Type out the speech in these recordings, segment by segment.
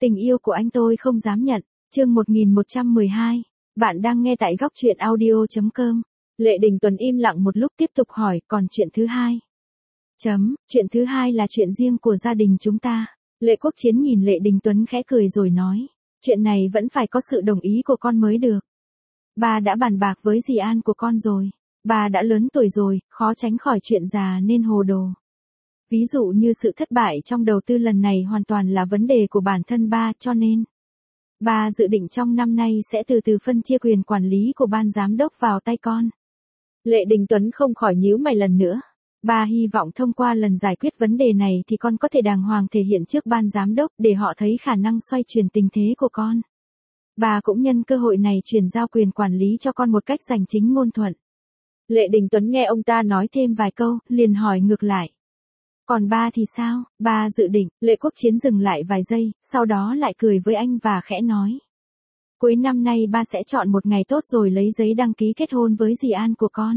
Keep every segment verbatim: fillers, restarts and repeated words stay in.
Tình yêu của anh tôi không dám nhận. Chương một nghìn một trăm mười hai. Bạn đang nghe tại góc truyện audio chấm com. Lệ Đình Tuấn im lặng một lúc tiếp tục hỏi, còn chuyện thứ hai? Chấm, chuyện thứ hai là chuyện riêng của gia đình chúng ta. Lệ Quốc Chiến nhìn Lệ Đình Tuấn khẽ cười rồi nói, chuyện này vẫn phải có sự đồng ý của con mới được. Ba đã bàn bạc với dì An của con rồi. Ba đã lớn tuổi rồi, khó tránh khỏi chuyện già nên hồ đồ. Ví dụ như sự thất bại trong đầu tư lần này hoàn toàn là vấn đề của bản thân ba, cho nên ba dự định trong năm nay sẽ từ từ phân chia quyền quản lý của ban giám đốc vào tay con. Lệ Đình Tuấn không khỏi nhíu mày lần nữa. Ba hy vọng thông qua lần giải quyết vấn đề này thì con có thể đàng hoàng thể hiện trước ban giám đốc để họ thấy khả năng xoay chuyển tình thế của con. Ba cũng nhân cơ hội này chuyển giao quyền quản lý cho con một cách giành chính ngôn thuận. Lệ Đình Tuấn nghe ông ta nói thêm vài câu, liền hỏi ngược lại. Còn ba thì sao? Ba dự định. Lệ Quốc Chiến dừng lại vài giây, sau đó lại cười với anh và khẽ nói. Cuối năm nay ba sẽ chọn một ngày tốt rồi lấy giấy đăng ký kết hôn với dì An của con.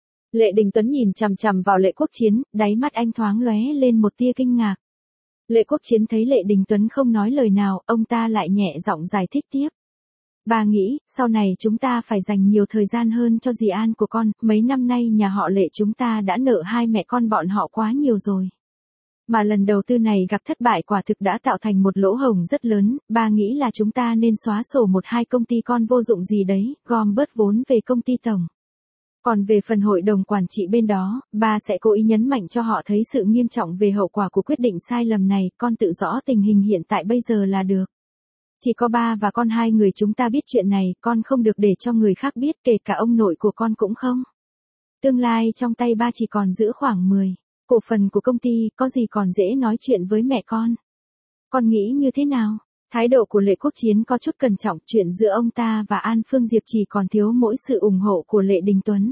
Lệ Đình Tuấn nhìn chằm chằm vào Lệ Quốc Chiến, đáy mắt anh thoáng lóe lên một tia kinh ngạc. Lệ Quốc Chiến thấy Lệ Đình Tuấn không nói lời nào, ông ta lại nhẹ giọng giải thích tiếp. Ba nghĩ, sau này chúng ta phải dành nhiều thời gian hơn cho dì An của con, mấy năm nay nhà họ Lệ chúng ta đã nợ hai mẹ con bọn họ quá nhiều rồi. Mà lần đầu tư này gặp thất bại quả thực đã tạo thành một lỗ hổng rất lớn, ba nghĩ là chúng ta nên xóa sổ một hai công ty con vô dụng gì đấy, gom bớt vốn về công ty tổng. Còn về phần hội đồng quản trị bên đó, ba sẽ cố ý nhấn mạnh cho họ thấy sự nghiêm trọng về hậu quả của quyết định sai lầm này, con tự rõ tình hình hiện tại bây giờ là được. Chỉ có ba và con hai người chúng ta biết chuyện này, con không được để cho người khác biết, kể cả ông nội của con cũng không. Tương lai trong tay ba chỉ còn giữ khoảng mười cổ phần của công ty, có gì còn dễ nói chuyện với mẹ con. Con nghĩ như thế nào? Thái độ của Lệ Quốc Chiến có chút cẩn trọng, chuyện giữa ông ta và An Phương Diệp chỉ còn thiếu mỗi sự ủng hộ của Lệ Đình Tuấn.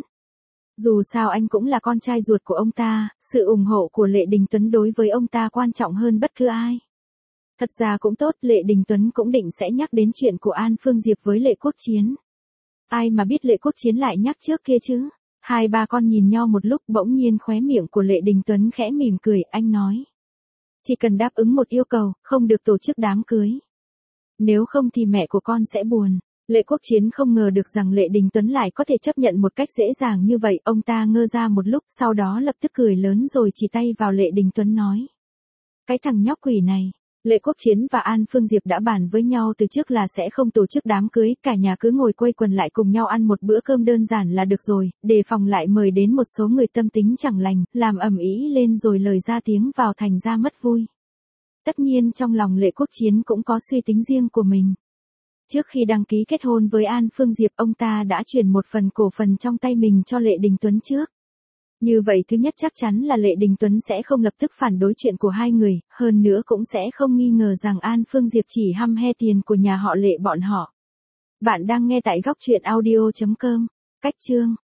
Dù sao anh cũng là con trai ruột của ông ta, sự ủng hộ của Lệ Đình Tuấn đối với ông ta quan trọng hơn bất cứ ai. Thật ra cũng tốt, Lệ Đình Tuấn cũng định sẽ nhắc đến chuyện của An Phương Diệp với Lệ Quốc Chiến. Ai mà biết Lệ Quốc Chiến lại nhắc trước kia chứ? Hai ba con nhìn nhau một lúc, bỗng nhiên khóe miệng của Lệ Đình Tuấn khẽ mỉm cười, anh nói. Chỉ cần đáp ứng một yêu cầu, không được tổ chức đám cưới. Nếu không thì mẹ của con sẽ buồn. Lệ Quốc Chiến không ngờ được rằng Lệ Đình Tuấn lại có thể chấp nhận một cách dễ dàng như vậy, ông ta ngơ ra một lúc, sau đó lập tức cười lớn rồi chỉ tay vào Lệ Đình Tuấn nói. Cái thằng nhóc quỷ này. Lệ Quốc Chiến và An Phương Diệp đã bàn với nhau từ trước là sẽ không tổ chức đám cưới, cả nhà cứ ngồi quây quần lại cùng nhau ăn một bữa cơm đơn giản là được rồi, đề phòng lại mời đến một số người tâm tính chẳng lành, làm ầm ĩ lên rồi lời ra tiếng vào thành ra mất vui. Tất nhiên trong lòng Lệ Quốc Chiến cũng có suy tính riêng của mình. Trước khi đăng ký kết hôn với An Phương Diệp, ông ta đã chuyển một phần cổ phần trong tay mình cho Lệ Đình Tuấn trước. Như vậy thứ nhất chắc chắn là Lệ Đình Tuấn sẽ không lập tức phản đối chuyện của hai người, hơn nữa cũng sẽ không nghi ngờ rằng An Phương Diệp chỉ hăm he tiền của nhà họ Lệ bọn họ. Bạn đang nghe tại góc truyện audio chấm com. Cách chương